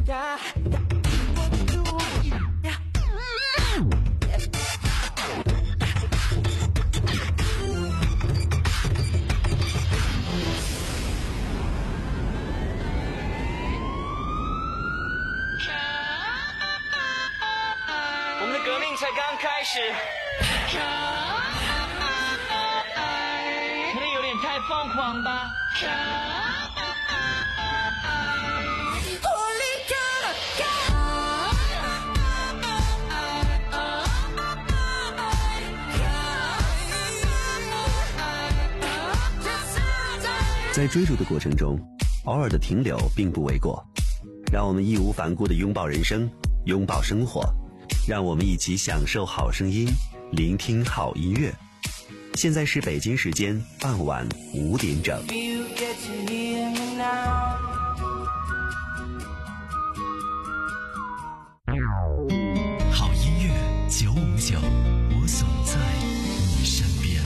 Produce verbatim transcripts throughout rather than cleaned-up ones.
我们的革命才刚开始，可能有点太疯狂吧。 在追逐的过程中，偶尔的停留并不为过。让我们义无反顾地拥抱人生，拥抱生活，让我们一起享受好声音，聆听好音乐。现在是北京时间傍晚五点整。 好音乐九五九，我总在你身边。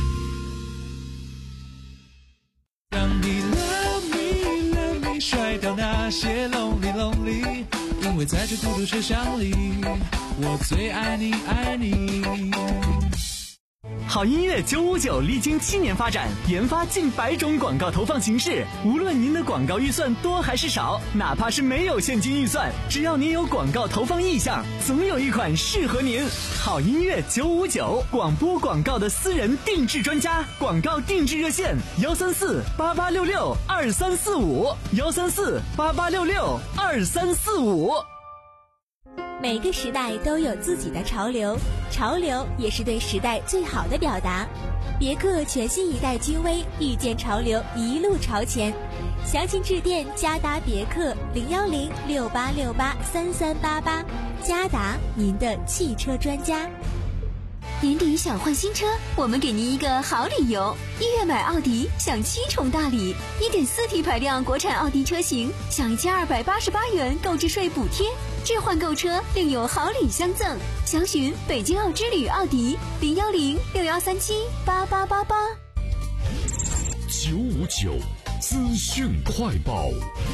让你 love me love me 甩掉那些 lonely lonely， 因为在这孤独车厢里，我最爱你爱你。 好音乐九五九历经七年发展，研发近百种广告投放形式。无论您的广告预算多还是少，哪怕是没有现金预算，只要您有广告投放意向，总有一款适合您。好音乐九五九，广播广告的私人定制专家，广告定制热线幺三四八八六六二三四五幺三四八八六六二三四五。 每个时代都有自己的潮流，潮流也是对时代最好的表达。别克全新一代君威，遇见潮流，一路朝前。详情致电嘉达别克零幺零六八六八三三八八，嘉达，您的汽车专家。 年底想换新车，我们给您一个好理由。一月买奥迪享七重大礼， 一点四 T 排量国产奥迪车型享一千二百八十八元购置税补贴，置换购车另有好礼相赠。详询北京奥之旅奥迪零幺零六幺三七八八八八。 九五九资讯快报。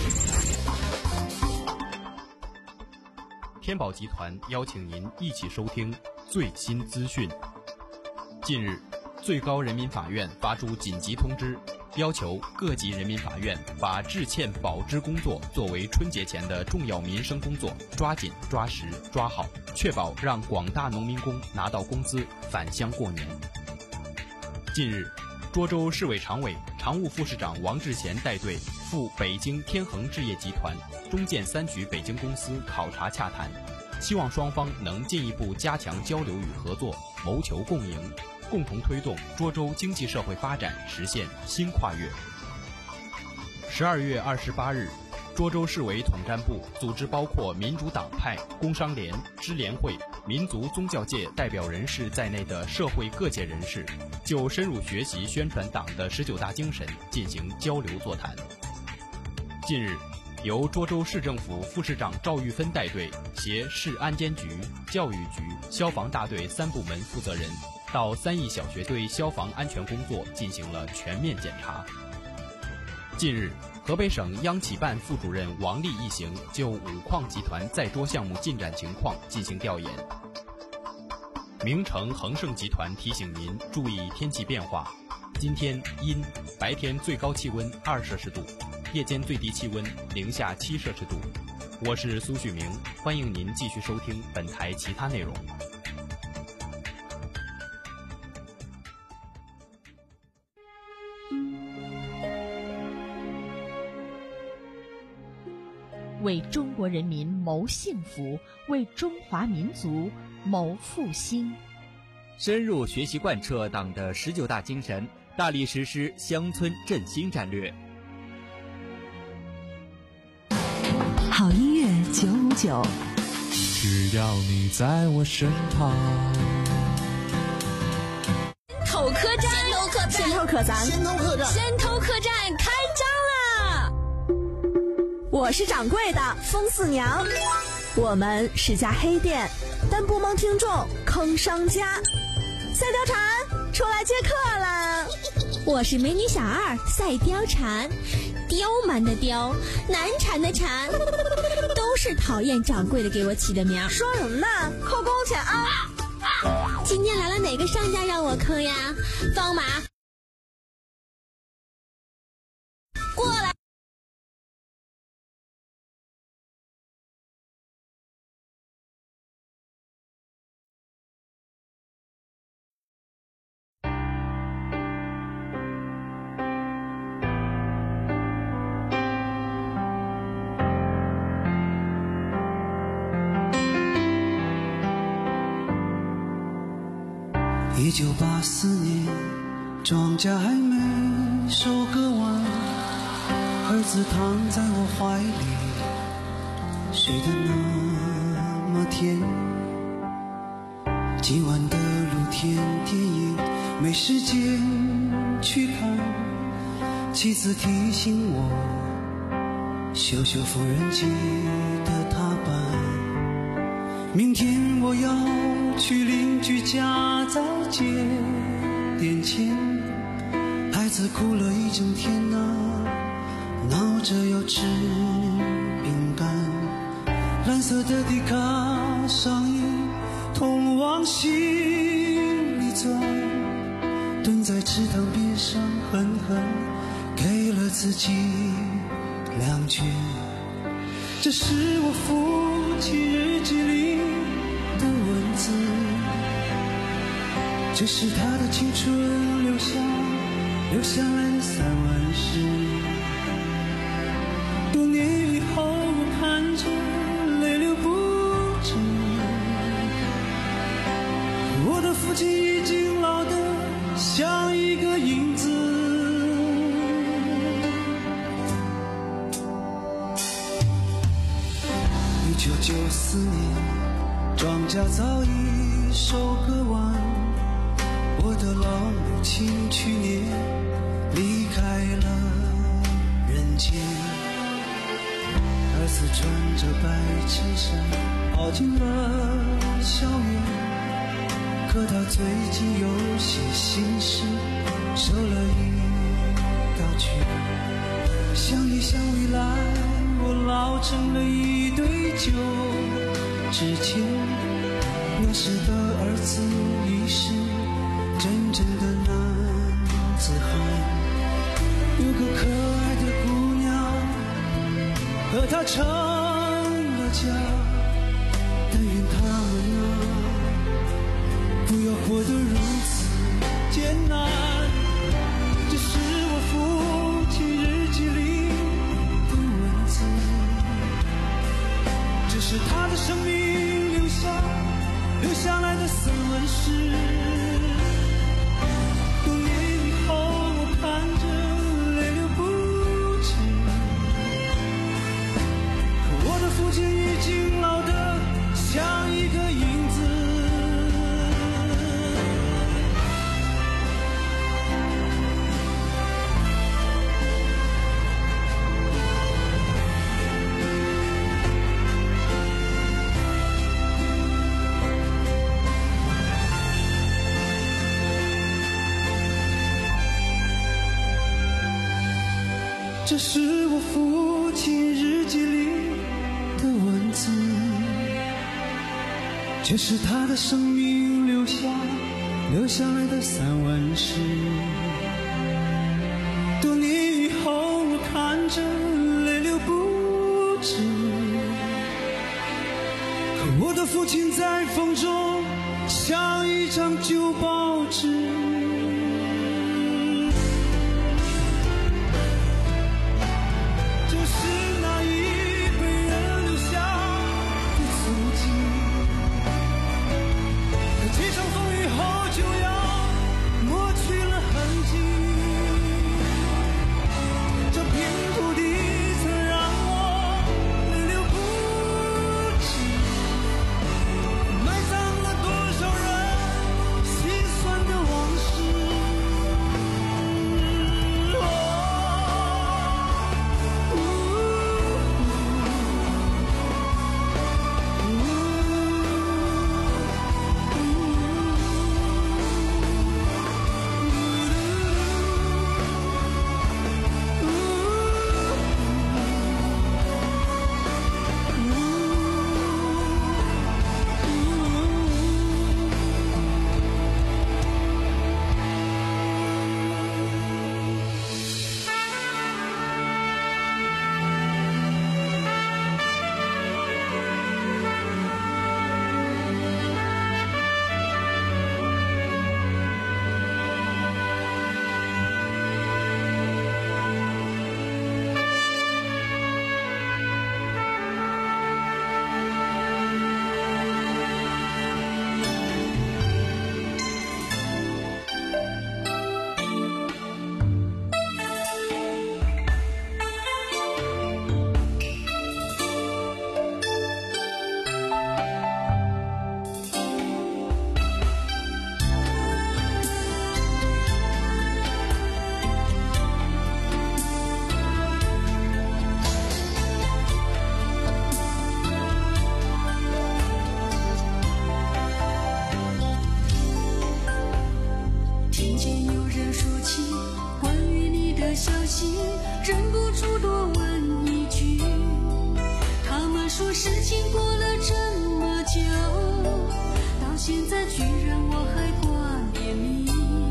天宝集团邀请您一起收听最新资讯。近日，最高人民法院发出紧急通知，要求各级人民法院把致歉保支工作作为春节前的重要民生工作，抓紧抓实抓好，确保让广大农民工拿到工资，返乡过年。近日，涿州市委常委、常务副市长王志贤带队赴北京天恒置业集团、中建三局北京公司考察洽谈，希望双方能进一步加强交流与合作，谋求共赢，共同推动涿州经济社会发展实现新跨越。十二月二十八日，涿州市委统战部组织包括民主党派、工商联、支联会、民族宗教界代表人士在内的社会各界人士，就深入学习宣传党的十九大精神进行交流座谈。近日，由涿州市政府副市长赵玉芬带队，携市安监局、教育局、消防大队三部门负责人，到三义小学对消防安全工作进行了全面检查。近日，河北省央企办副主任王丽一行就五矿集团在涿项目进展情况进行调研。名城恒盛集团提醒您注意天气变化，今天阴，白天最高气温二摄氏度，夜间最低气温零下七摄氏度。我是苏旭明，欢迎您继续收听本台其他内容。 为中国人民谋幸福，为中华民族谋复兴。 深入学习贯彻党的十九大精神，大力实施乡村振兴战略。 好音乐九五九， 只要你在我身旁。 头客栈，先头客栈， 先头客栈， 先头客栈开张啦！ 我是掌柜的风四娘，我们是家黑店，但不蒙听众坑商家。赛貂蝉出来接客啦！ 我是美女小二赛貂蝉，刁蛮的刁，难缠的缠，都是讨厌掌柜的给我起的名儿。 说什么呢？扣工钱啊！ 今天来了哪个商家让我坑呀？方马，过来。 一九八四年，庄稼还没收割完，儿子躺在我怀里，睡得那么甜。今晚的露天电影没时间去看，妻子提醒我修修缝纫机的踏板，明天我要去邻居家再借点钱。孩子哭了一整天啊，闹着要吃饼干。蓝色的迪卡上衣痛往心里钻，蹲在池塘边上狠狠给了自己两拳。这是我父亲日记里的文字，这是他的青春留下留下来的散文诗。多年以后我看着泪流不止，我的父亲已经老得像一个影子。一九九四年，庄稼早已收割完，我的老母亲去年离开了人间。儿子穿着白衬衫跑进了校园，可他最近有些心事，受了一道拳。想一想未来，我老成了一堆旧纸钱。那时的儿子已是真正的男子汉，有个可爱的姑娘和他成了家。但愿他们啊，不要活得如此艰难。这是我父亲日记里的文字，这是他的生命留下留下来的散文诗。多年以后我看着泪流不止，可我的父亲已经老得像一个影子。这是我父亲日记里的文字，这是他的生命留下留下来的散文诗。多年以后我看着泪流不止，可我的父亲在风中像一张旧报纸。埋葬了多少人心酸的往事。 说事情过了这么久，到现在居然我还挂念你，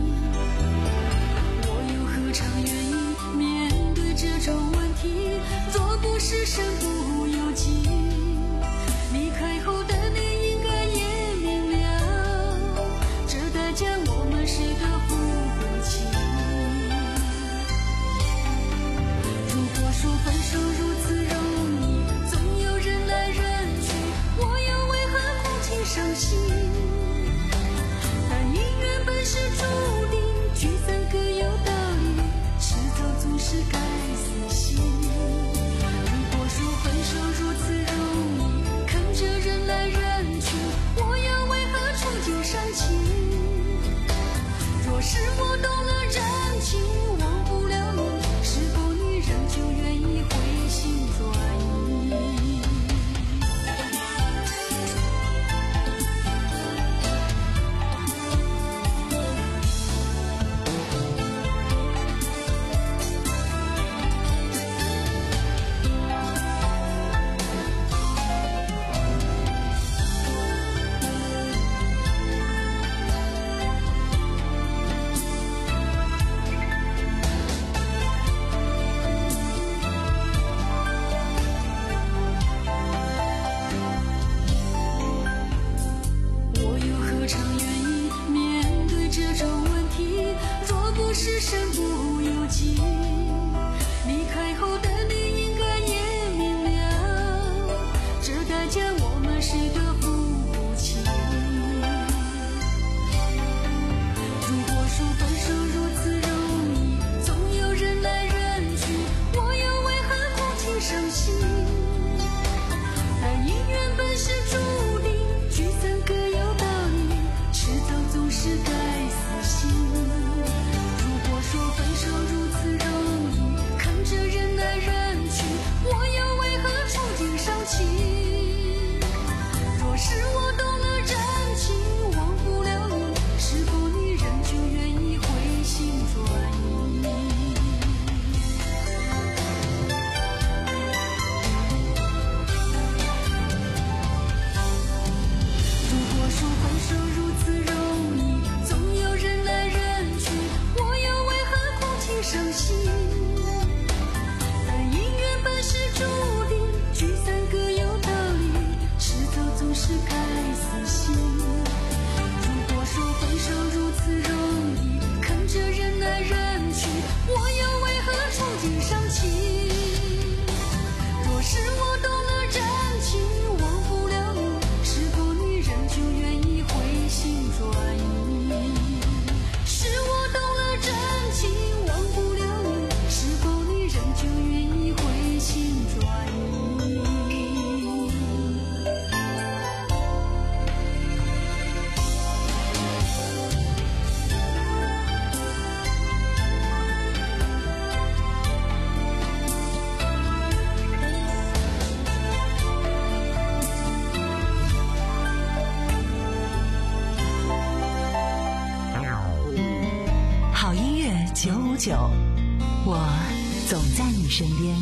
我又何尝愿意面对这种问题，做不是身不由己。离开后的你应该也明了，这代价我们谁都付不起。如果说分手如此容易，总有人来人去，我又为何苦情伤心？但姻缘本是注定，聚散各有道理，迟早总是该死心。如果说分手如此容易，看着人来人去，我又为何触景伤情？若是我动了真情，忘不了你，是否你仍旧愿意回心转意？ 九五九，我总在你身边。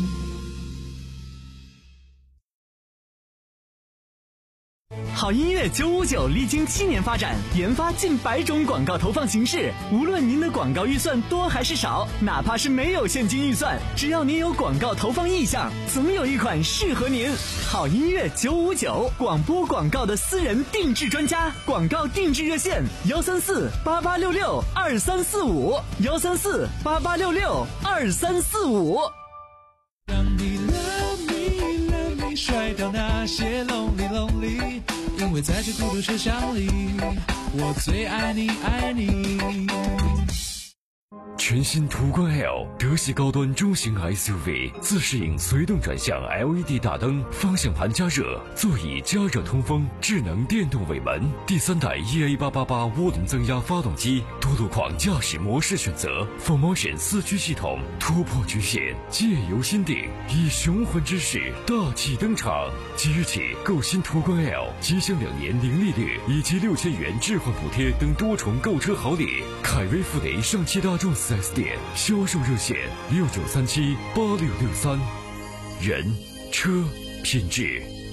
好音乐九五九历经七年发展，研发近百种广告投放形式。无论您的广告预算多还是少，哪怕是没有现金预算，只要您有广告投放意向，总有一款适合您。好音乐九五九，广播广告的私人定制专家，广告定制热线：幺三四八八六六二三四五，幺三四八八六六二三四五。 让你 love me love me 甩掉那些 lonely lonely， 因为在这孤独车厢里，我最爱你爱你。 全新途观 L 德系高端中型 S U V， 自适应随动转向 L E D 大灯，方向盘加热，座椅加热通风，智能电动尾门，第三代 E A 八八八涡轮增压发动机，多路况驾驶模式选择 ，Full Motion 四驱系统，突破局限，借由心定，以雄浑之势大气登场。即日起购新途观 L， 即享两年零利率以及六千元置换补贴等多重购车好礼。凯威富雷上汽大众四 S 店销售热线六九三七八六六三。人车品质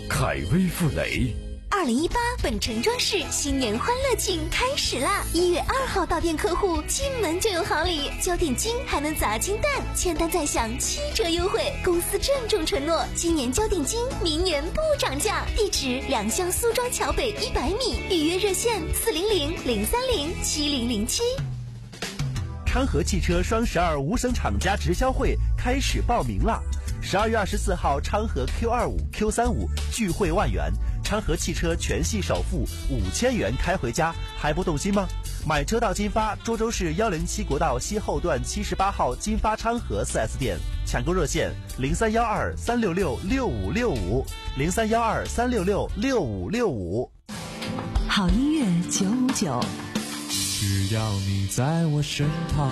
凯威傅雷。 二零一八本城装饰新年欢乐季开始啦！一月二号到店客户进门就有好礼，交定金还能砸金蛋，签单再享七折优惠。公司郑重承诺，今年交定金，明年不涨价。地址：两巷苏庄桥北一百米，预约热线：四零零零三零七零零七。 昌河汽车双十二无省厂家直销会开始报名啦！十二月二十四号，昌河 Q 二五 Q 三五聚会万元。昌河汽车全系首付五千元开回家，还不动心吗？买车到金发，涿州市幺零七国道西后段七十八号金发昌河 四 S 店，抢购热线零三幺二三六六六五六五零三幺二三六六六五六五。 好音乐九五九， 只要你在我身旁。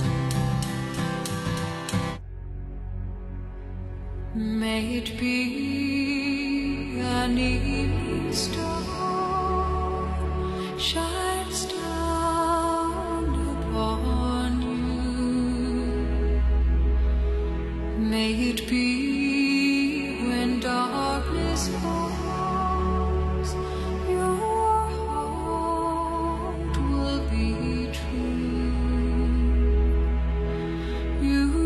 May it be an evening star shines down upon you. May it be when darkness falls, your heart will be true. You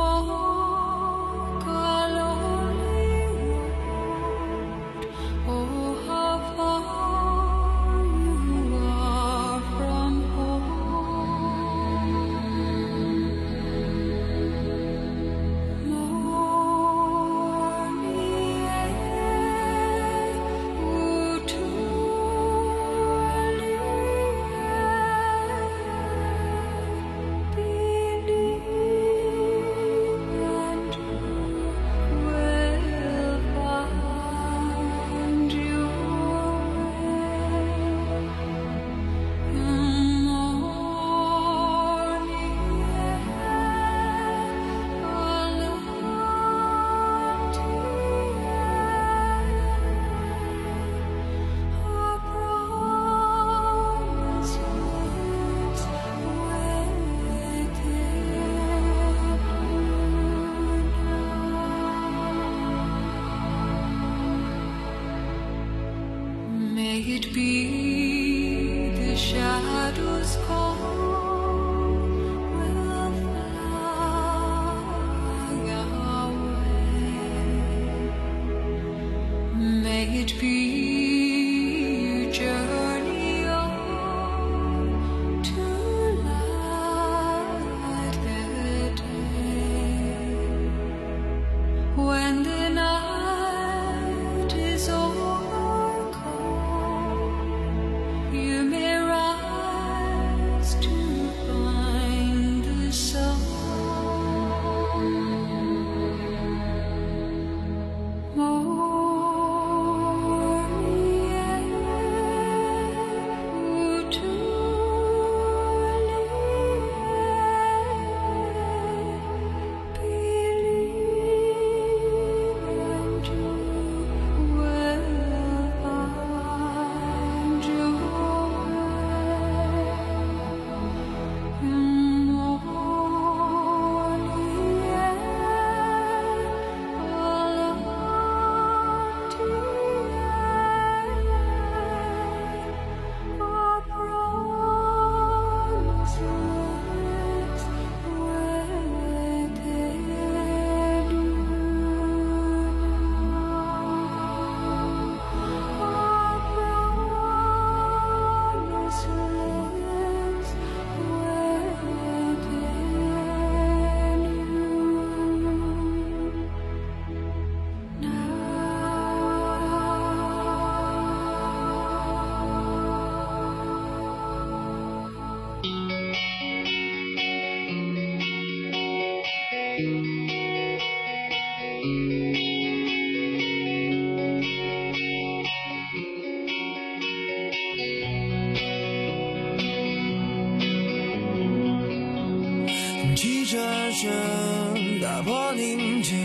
汽车声打破宁静，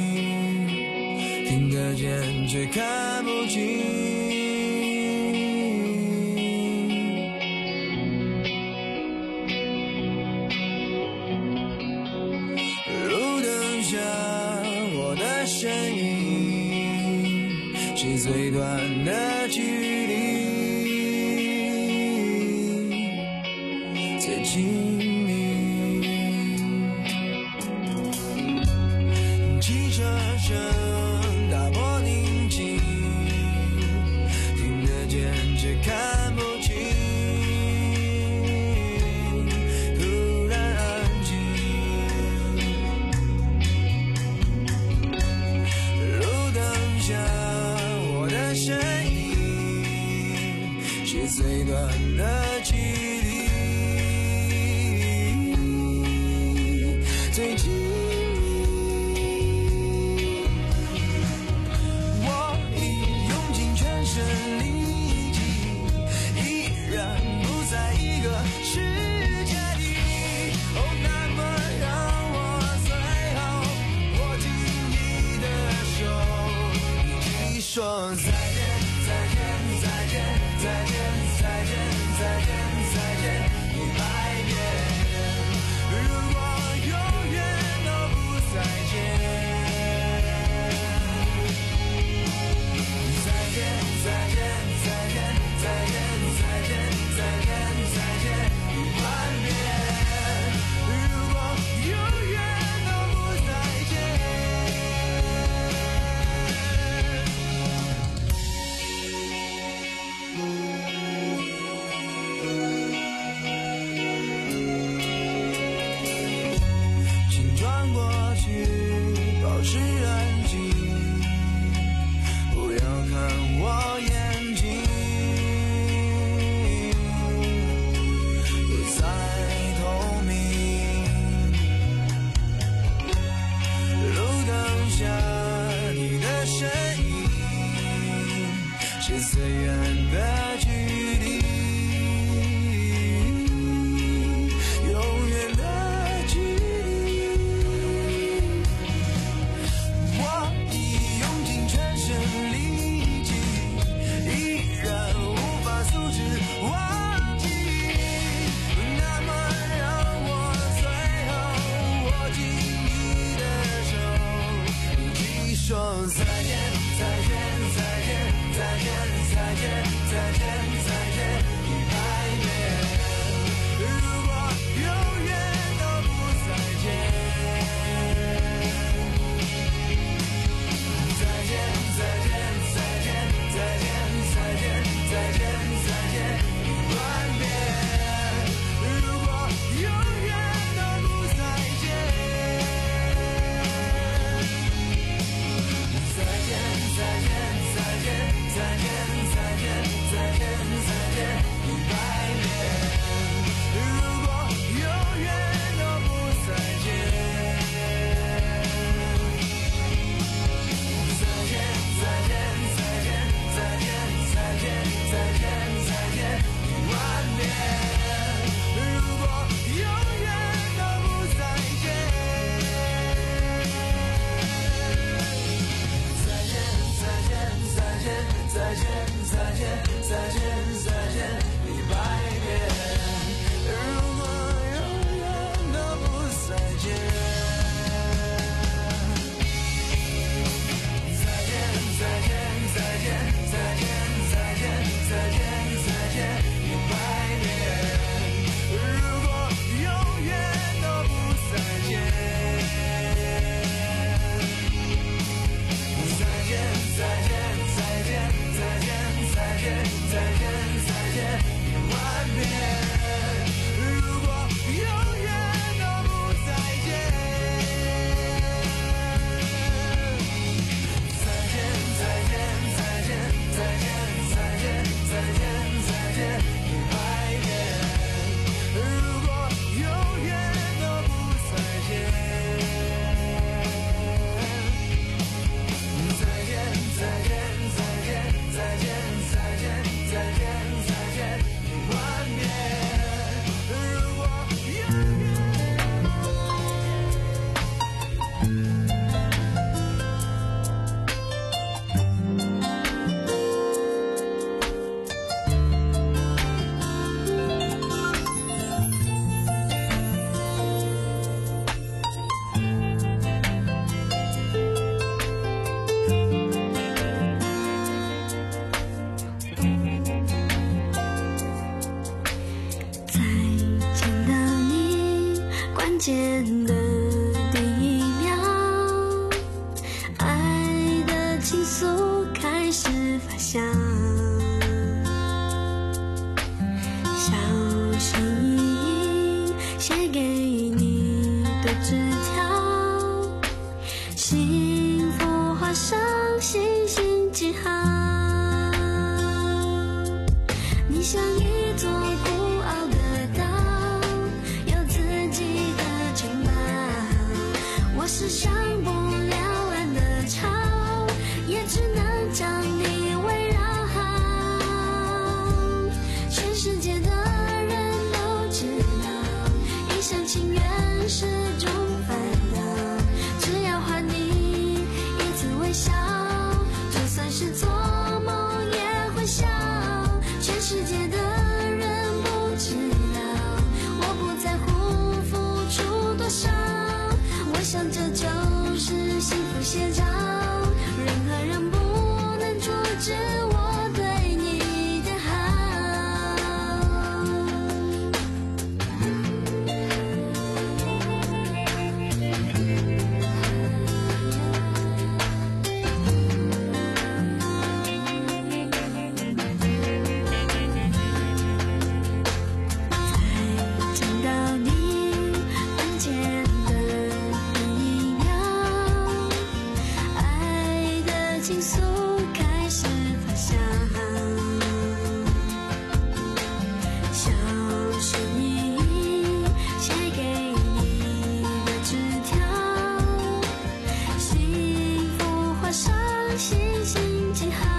听得见却看不清。路灯下我的身影， 是最短的距离，最亲密。汽车声打破宁静，听得见却看不清，突然安静。路灯下我的身影，是最短的距离，最近。说再见，再见，再见，再见，再见，再见，再见一百遍。如果永远都不再见，再见，再见，再见，再见，再见，再见，再见一万遍。如果永远都不再见。保持安静，不要看我眼睛，不再透明。路灯下你的身影，是最远的距离，永远的距离。说再见，再见，再见，再见，再见，再见，再见一百遍。如果永远都不再见，再见，再见，再见，再见，再见，再见，再见一万遍。如果永远都不再见。再见，再见，再见，再见，再见，再见，再见一百遍。如果永远都不再见，再见，再见，再见，再见，再见，再见，再见一万遍。如果永远都不再见。再见，再见，再见，再见，再见，再见一百遍。如果永远都不再见，再见，再见，再见，再见，再见，再见，再见一百遍。如果永远都不再见。再见，再见，再见，再见，再见，再见，再见一万遍。如果永远都不再见。 见的第一秒，爱的情愫开始发酵，小心翼翼写给你的纸条，幸福画上星星记号，你像一座孤傲的岛，有自己的城堡，我是上不了岸的潮，也只能将你围绕，全世界的人都知道，一厢情愿是种烦恼，只要还你一次微笑，就算是做梦也会笑，全世界的人不知道，我不在乎付出多少，我想这就是幸福写照，任何人不能阻止我对你的见到你关键的第一秒，爱的情愫开始发酵，小心翼翼写给你的纸条，幸福画上星星记号，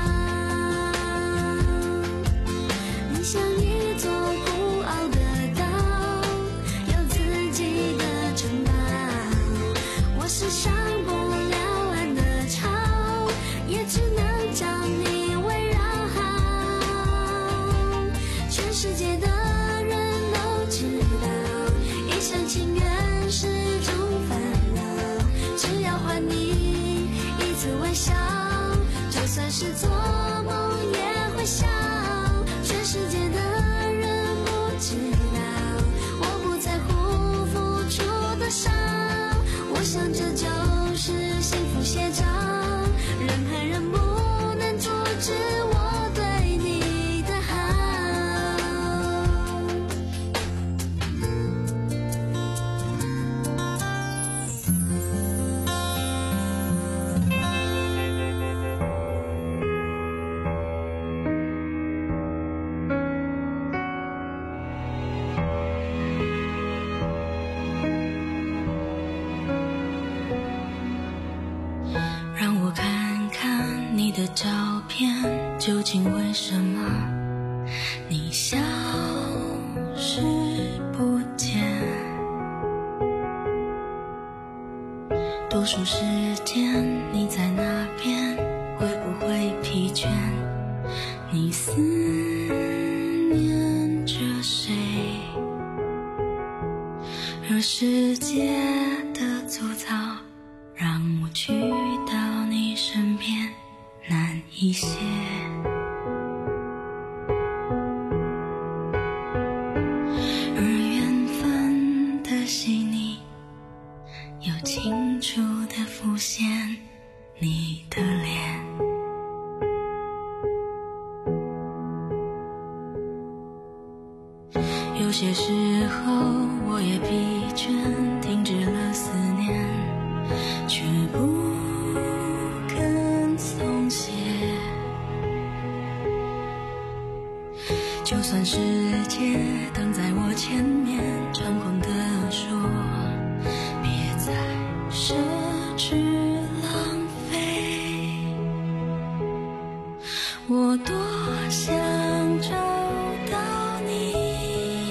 你像一座孤傲的岛，有自己的城堡，我是上不了岸的潮，也只能将你围绕，全世界的人都知道，一厢情愿是种烦恼，只要还你一次微笑，就算是做梦也会笑，全世界的人不知道，我不在乎付出多少，我想这就是幸福写照，任何人不能阻止我对你的好。让我看看你的照片，究竟为什么你消失不见？多数时间你在那边，会不会疲倦？你思念着谁？而世界的粗糙，让我去到你身边难一些。而缘分的细腻，又清楚地浮现你的脸。有些时候我也疲倦，停止了思念，却不肯松懈。就算世界挡在我前面，猖狂地说别再奢侈浪费，我多想找到你，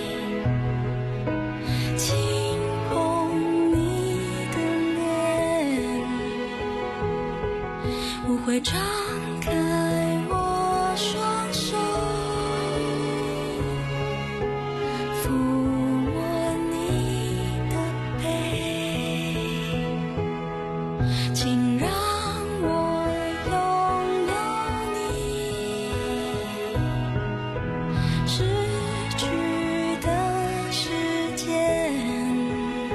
轻碰你的脸，我会张开我双手，抚摸你的背，请让我拥有你，失去的时间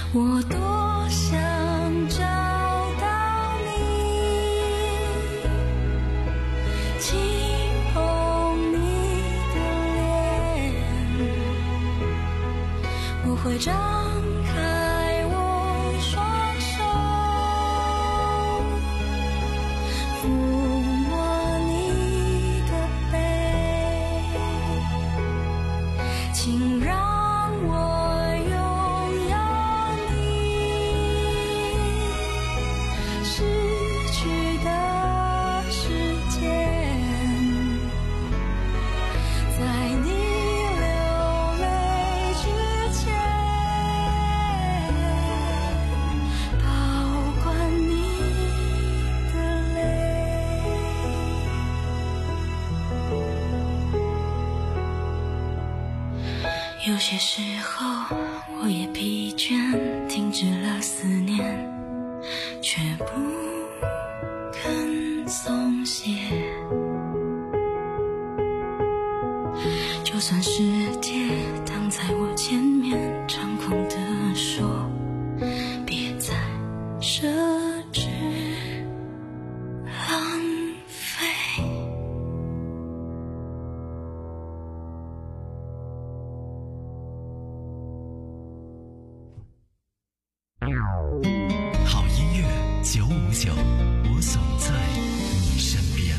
我多想找到你，轻碰你的脸，我会张开我双手，抚摸你的背，请让有些时候我也疲倦，停止了思念，却不肯松懈。就算世界挡在我前面，猖狂地说别再奢侈浪费。 好音乐九五九，我总在你身边。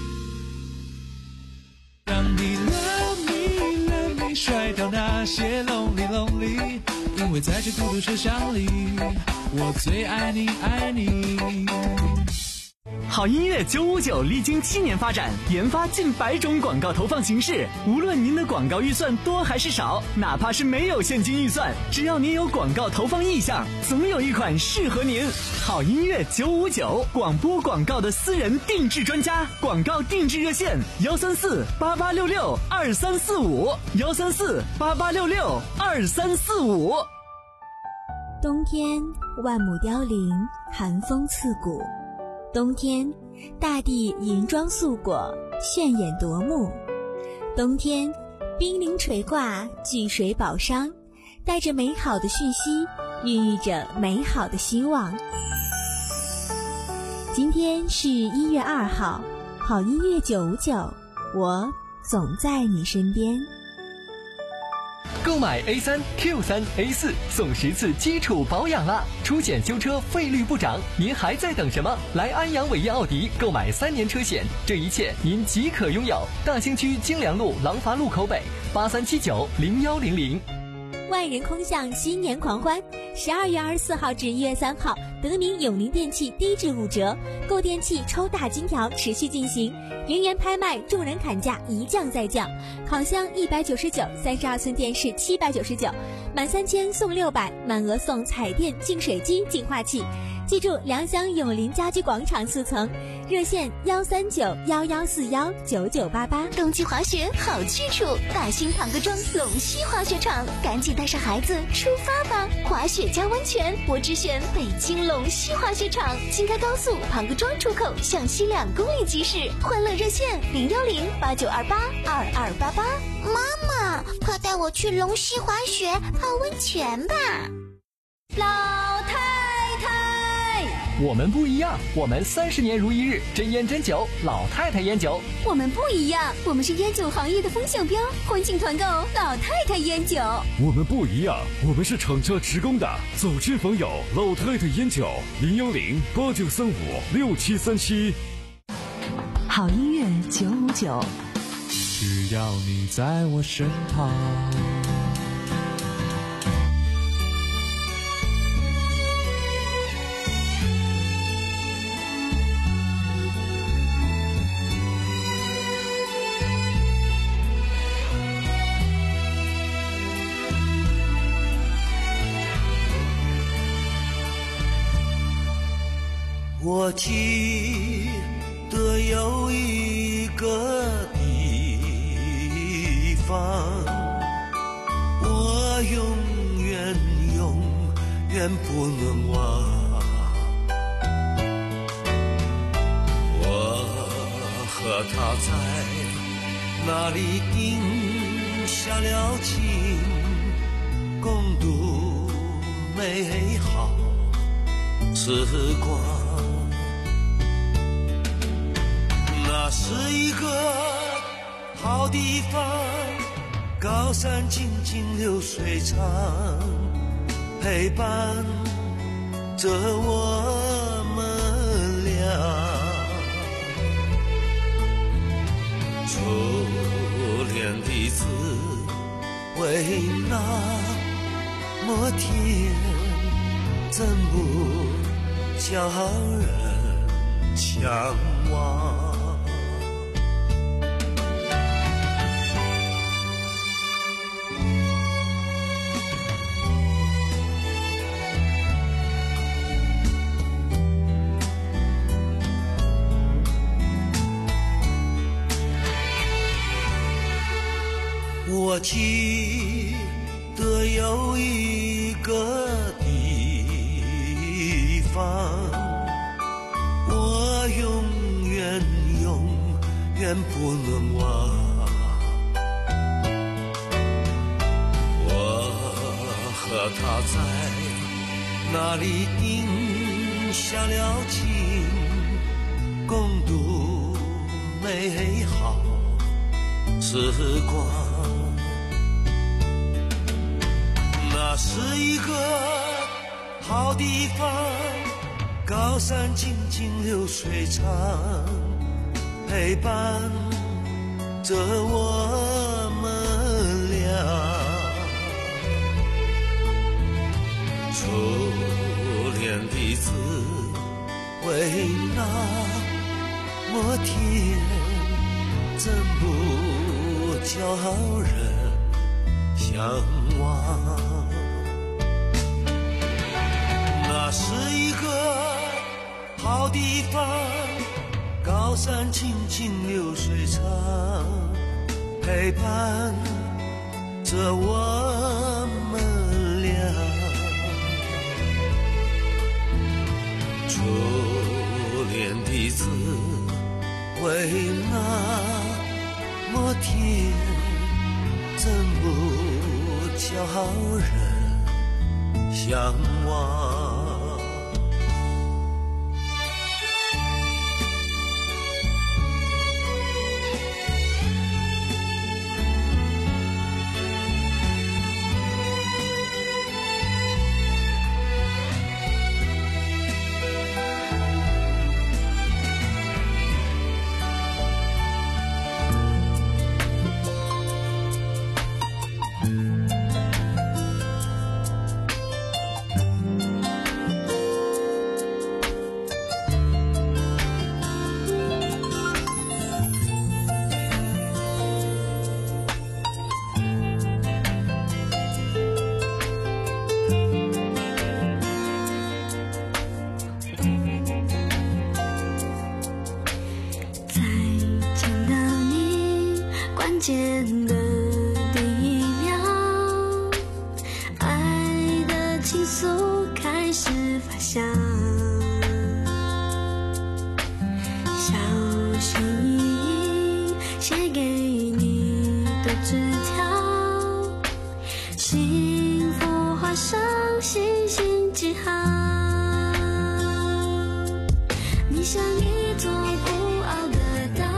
让你 love me love me 甩掉那些 lonely lonely， 因为在这孤独车厢里，我最爱你爱你。 好音乐九五九历经七年发展，研发近百种广告投放形式。无论您的广告预算多还是少，哪怕是没有现金预算，只要您有广告投放意向，总有一款适合您。好音乐九五九，广播广告的私人定制专家，广告定制热线幺三四八八六六二三四五幺三四八八六六二三四五。 冬天万木凋零，寒风刺骨。冬天，大地银装素裹，炫眼夺目。冬天，冰凌垂挂，聚水宝商，带着美好的讯息，孕育着美好的希望。今天是一月二号，好音乐九五九，我总在你身边。 购买 A 三 Q 三 A 四送十次基础保养啦！出险修车费率不涨，您还在等什么？来安阳伟业奥迪购买三年车险，这一切您即可拥有。大兴区京良路廊坊路口北八三七九零幺零零。 万人空巷新年狂欢，十二月二十四号至一月三号，德明永宁电器低至五折，购电器抽大金条持续进行，零元拍卖，众人砍价一降再降。烤箱一百九十九，三十二寸电视七百九十九，满三千送六百，满额送彩电净水机净化器。记住，良乡永林家居广场四层，热线幺三九幺幺四幺九九八八。 冬季滑雪好去处，大兴庞各庄龙溪滑雪场，赶紧带上孩子出发吧！滑雪加温泉，我只选北京龙溪滑雪场，京开高速庞各庄出口向西两公里即驶。欢乐热线零幺零八九二八二二八八。 妈妈，快带我去龙溪滑雪泡温泉吧！ 老太太， 我们不一样，我们三十年如一日，真烟真酒，老太太烟酒。 我们不一样，我们是烟酒行业的风向标，欢庆团购老太太烟酒。 我们不一样，我们是厂家职工的，走亲访友，老太太烟酒，零幺零八九三五六七三七。 好音乐九五九， 只要你在我身旁。 我记得有一个地方，我永远永远不能忘。我和他在那里定下了情，共度每美好时光。那是一个好地方，高山静静流水长，陪伴着我们俩。初恋的滋味那么甜，怎不叫人向往？我记得有一个地方，我永远永远不能忘。我和他在那里定下了情，共度美好时光。那是一个好地方，高山静静流水长，陪伴着我们俩。初恋的滋味那么甜，怎不叫人向往？那是一个好地方，高山静静流水长，陪伴着我们俩。初恋的滋味那么甜，怎不叫人向往？ 间的第一秒，爱的情愫开始发酵，小心翼翼写给你的纸条，幸福画上星星记号，你像一座孤傲的岛，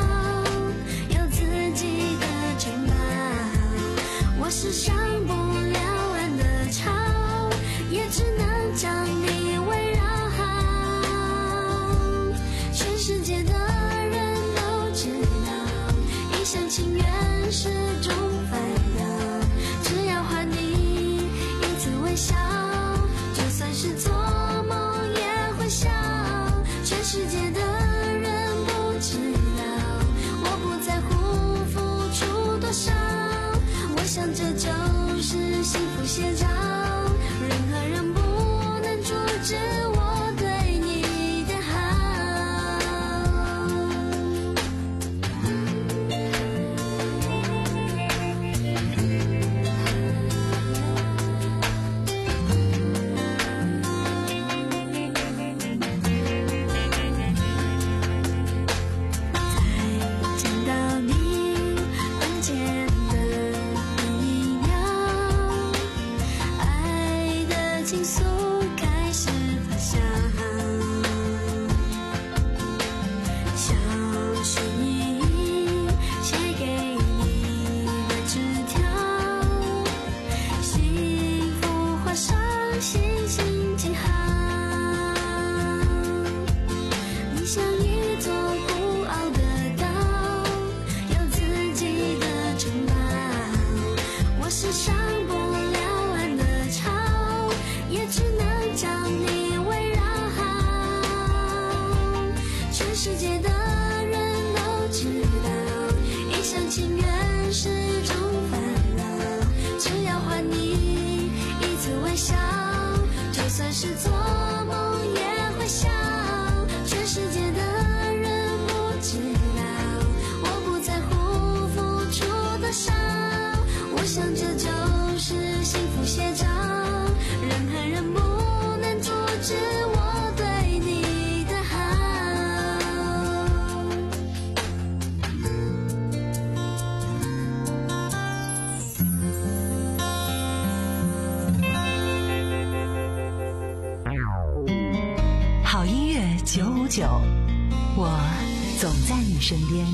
我是上不了岸的潮，也只能将你围绕好。全世界的人都知道，一厢情愿是种烦恼。只要还你一次微笑，就算是做梦也会笑。全世界的人不知道，我不在乎付出多少。想这就是幸福写照，任何人不能阻止我对你的再见到你关键情愫幻想，就算是做梦也会想，全世界的人不知道，我不在乎付出的伤，我想这就是幸福写照，人和人不能阻止我对你的好音乐九五九，我总在你身边。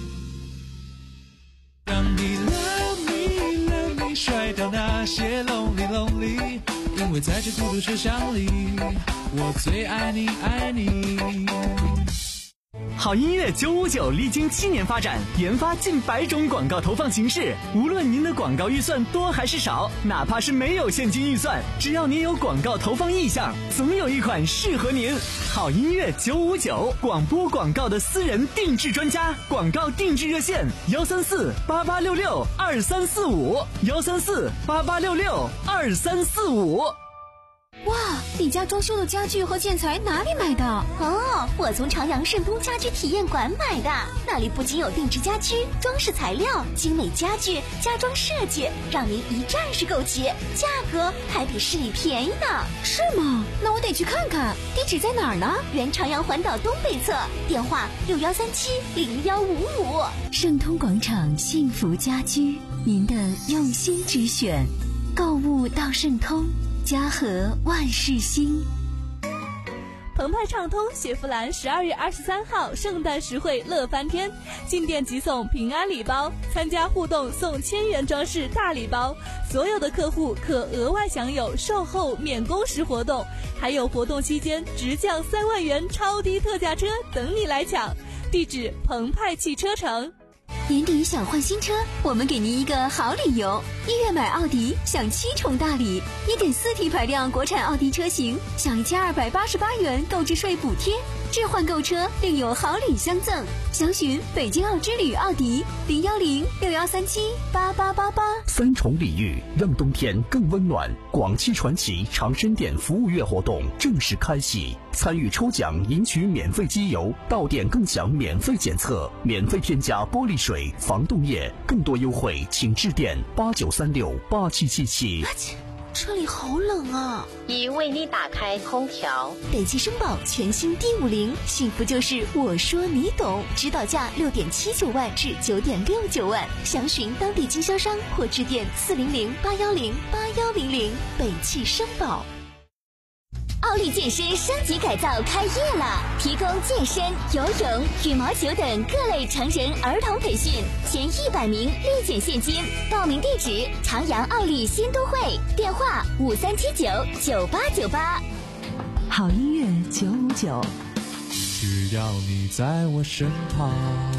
让你 love me love me 甩掉那些 lonely lonely， 因为在这孤独车厢里，我最爱你爱你。 好音乐九五九历经七年发展，研发近百种广告投放形式。无论您的广告预算多还是少，哪怕是没有现金预算，只要您有广告投放意向，总有一款适合您。好音乐九五九，广播广告的私人定制专家，广告定制热线：幺三四八八六六二三四五，幺三四八八六六二三四五。 哇，你家装修的家具和建材哪里买的？ 哦，我从朝阳盛通家居体验馆买的，那里不仅有定制家居、装饰材料、精美家具、家装设计，让您一站式购齐，价格还比市里便宜呢。 是吗？那我得去看看。地址在哪儿呢？ 原朝阳环岛东北侧，电话六幺三七零幺五五。 盛通广场幸福家居，您的用心之选，购物到盛通。家和万事兴。 澎湃畅通雪佛兰十二月二十三号圣诞实惠乐翻天，进店即送平安礼包，参加互动送千元装饰大礼包，所有的客户可额外享有售后免工时活动，还有活动期间直降三万元超低特价车等你来抢。地址：澎湃汽车城。 年底想换新车，我们给您一个好理由，一月买奥迪享七重大礼，一点四 T 排量国产奥迪车型享一千二百八十八元购置税补贴，置换购车另有好礼相赠。详询北京奥之旅奥迪零幺零六幺三七八八八八。 三重礼遇，让冬天更温暖。广汽传祺长生店服务月活动正式开启，参与抽奖赢取免费机油，到店更享免费检测，免费添加玻璃水、防冻液，更多优惠请致电八九三六八七七七。 车里好冷啊！ 已为你打开空调。 北汽绅宝全新 D 五零，幸福就是我说你懂，指导价六点七九万至九点六九万，详询当地经销商或致电四零零八幺零八幺零零。北汽绅宝。 奥利健身升级改造开业了，提供健身、游泳、羽毛球等各类成人儿童培训，前一百名立减现金。报名地址：朝阳奥利新都会，电话五三七九九八九八。 好音乐九五九， 只要你在我身旁。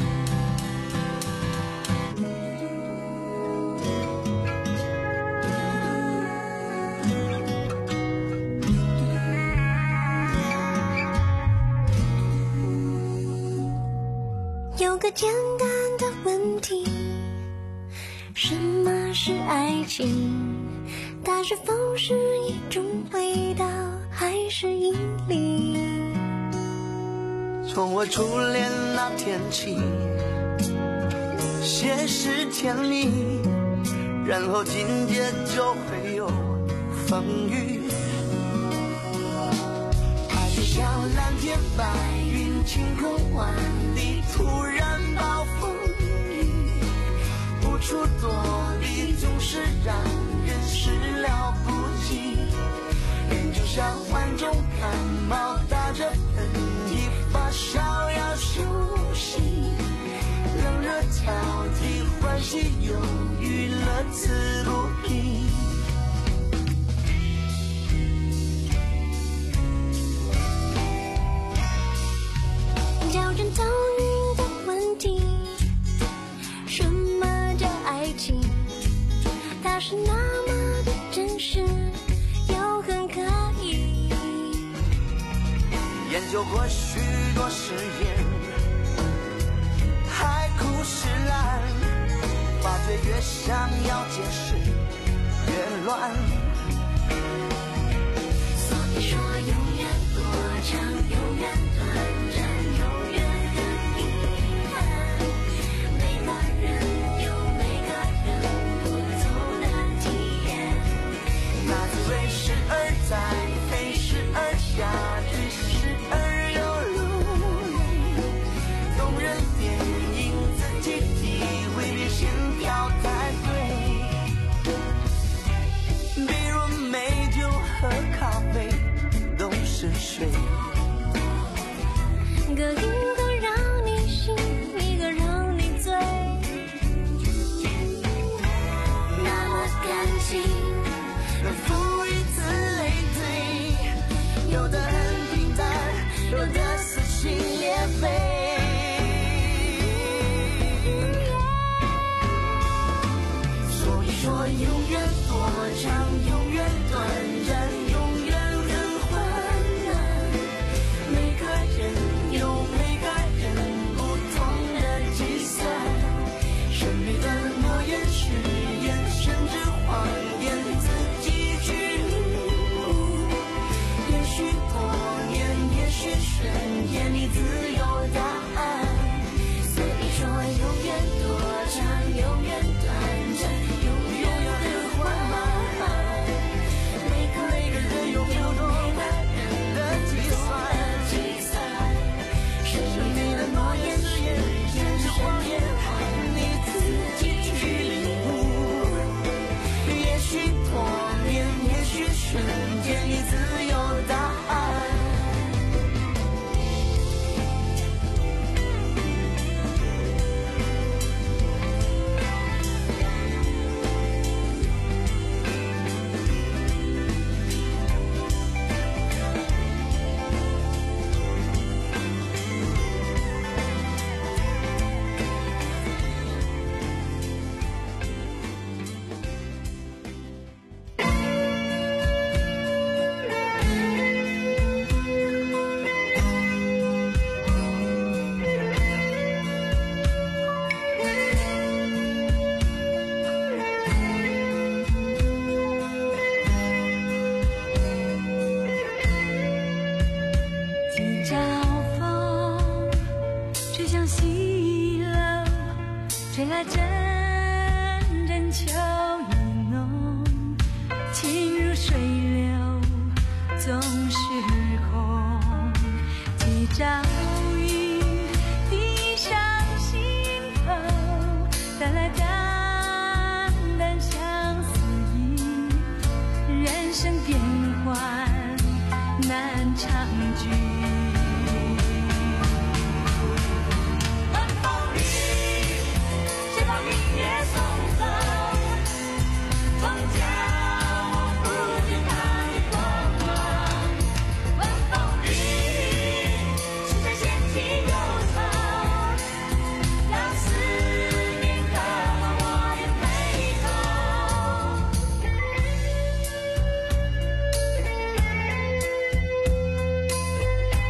有个简单的问题，什么是爱情？它是否是一种味道，还是引力？ 从我初恋那天起，先是甜蜜，然后紧接就会有风雨。爱就像蓝天白云，晴空万里，突然暴风雨，无处躲避，总是让人始料不及。人就像患重感冒，打着喷嚏，发烧要休息，冷热交替，欢喜忧郁，乐此不疲。 叫人遭遇的问题，什么叫爱情？它是那么的真实，又很可疑。 研究过许多实验，海枯石烂，发觉越想要解释越乱。 时而在，飞时而下，追时而有流泪。动人电影自己体会，别心跳太对。比如美酒和咖啡都是水， 个一个让你醒，一个让你醉，那么感情能赋予此类推，有的很平淡，有的撕心裂肺。所以说永远多长，永远短暂，永远很患难。每个人有每个人不同的计算，神秘的诺言、誓言，甚至谎言，自己去领悟。也许多年，也许瞬间，你自有答案。所以说永远多长，永远短暂，永远很缓慢。每个每个人有不同的计算，神秘的诺言、誓言，甚至谎言，你自己去领悟。也许多年，也许瞬间，你自有答案。 几招风吹向西楼，吹来阵阵秋意浓，情如水流总是空。几朝雨滴上心头，带来淡淡相思意，人生变幻难长句。晚风里，谁把明月送走？风叫我不见它的光芒。晚风里，是谁掀起忧愁？让思念刻画我的眉头。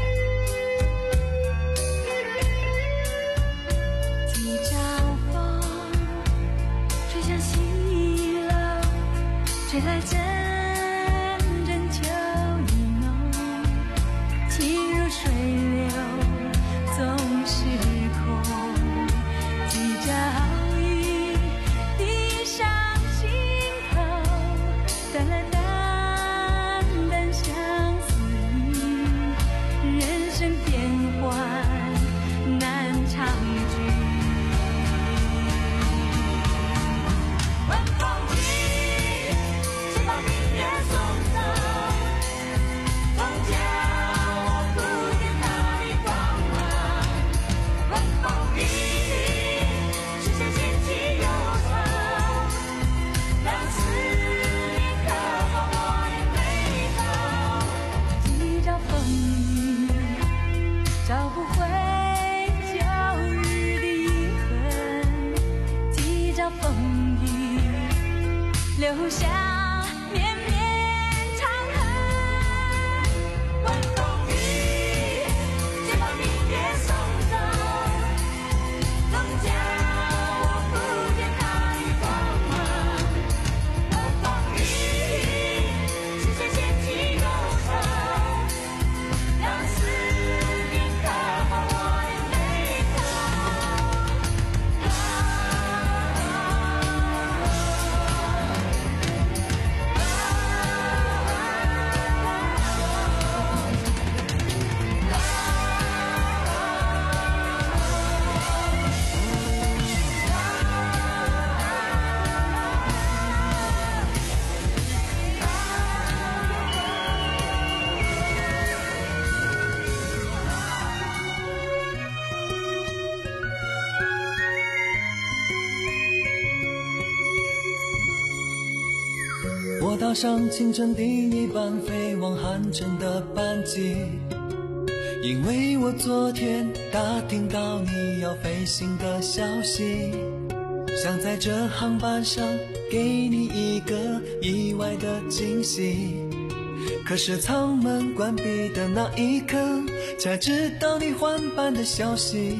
踏上清晨第一班飞往汉城的班机，因为我昨天打听到你要飞行的消息，想在这航班上给你一个意外的惊喜。可是舱门关闭的那一刻，才知道你换班的消息。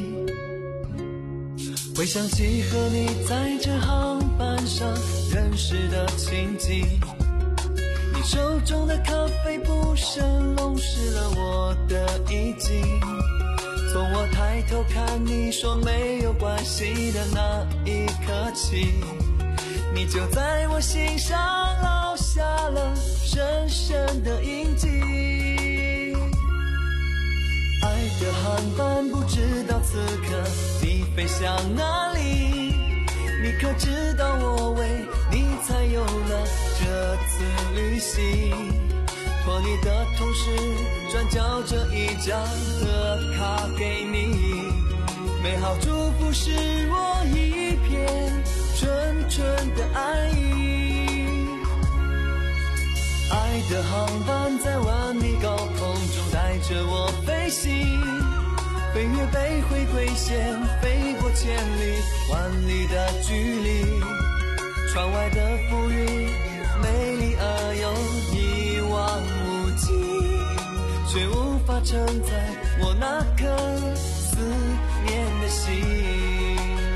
回想起和你在这航班上认识的情景，你手中的咖啡不慎弄湿了我的衣襟。从我抬头看你说没有关系的那一刻起，你就在我心上烙下了深深的印记。爱的航班不知道此刻你飞向哪里，你可知道我为你才有了这次旅行。托你的同事转交这一张贺卡给你，美好祝福是我一片纯纯的爱意。爱的航班在万米高空中带着我飞行，飞越北回归线，飞过千里万里的距离。窗外的浮云美丽而又一望无际，却无法承载我那颗思念的心。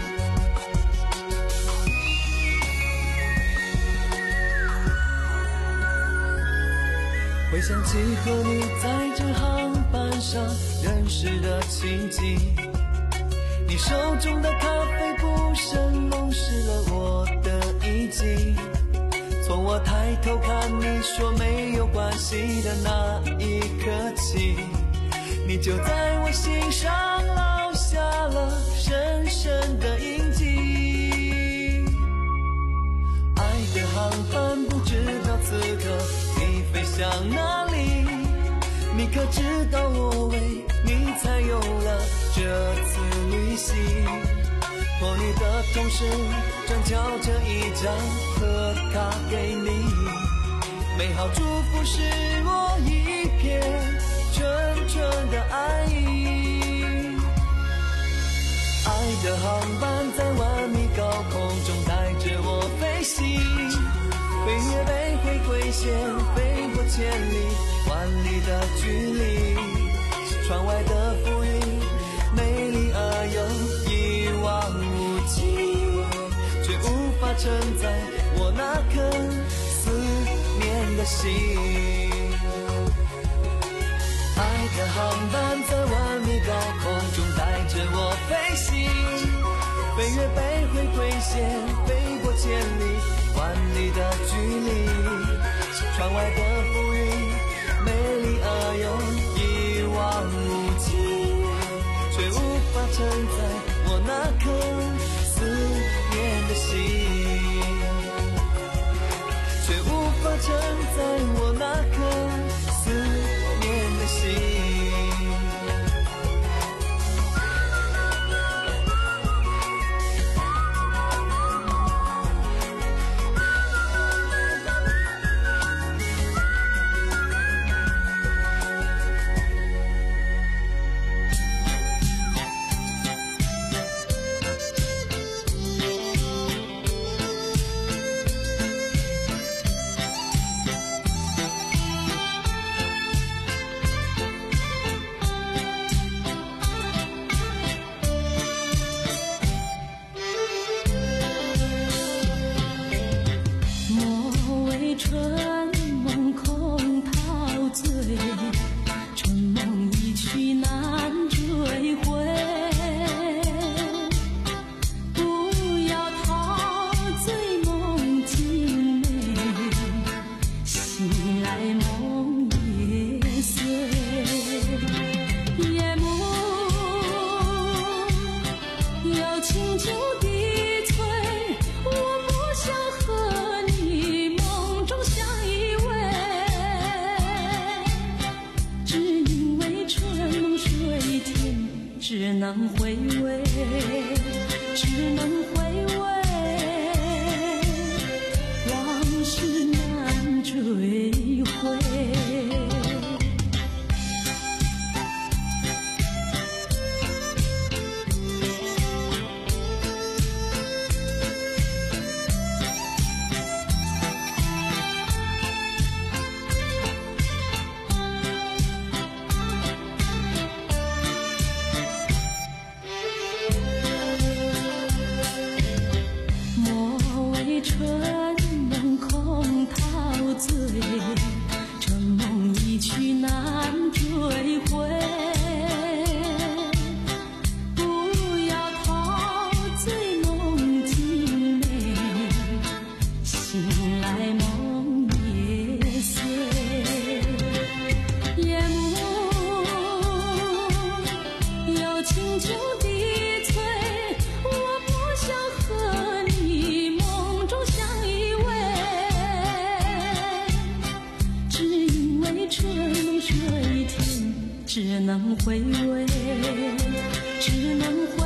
回想起和你在这航班上认识的情景，你手中的咖啡不慎弄湿了我的衣襟。从我抬头看你说没有关系的那一刻起，你就在我心上烙下了深深的印记。爱的航班不知道此刻你飞向哪里，你可知道我为你才有了这次旅行。托你的同事转交这一张贺卡给你，美好祝福是我一片纯纯的爱意。爱的航班在万米高空中带着我飞行，飞越北回归线，飞过千里万里的距离。窗外的浮云美丽而又一望无际，却无法承载我那颗思念的心。爱的航班在万米高空中带着我飞行，飞越北回归线，飞过千里万里的距离。窗外的浮云美丽而又一望无际，却无法承载我那颗思念的心，却无法承载我那颗思念的心。 只能回味，只能回味，往事难追。 能回味，只能回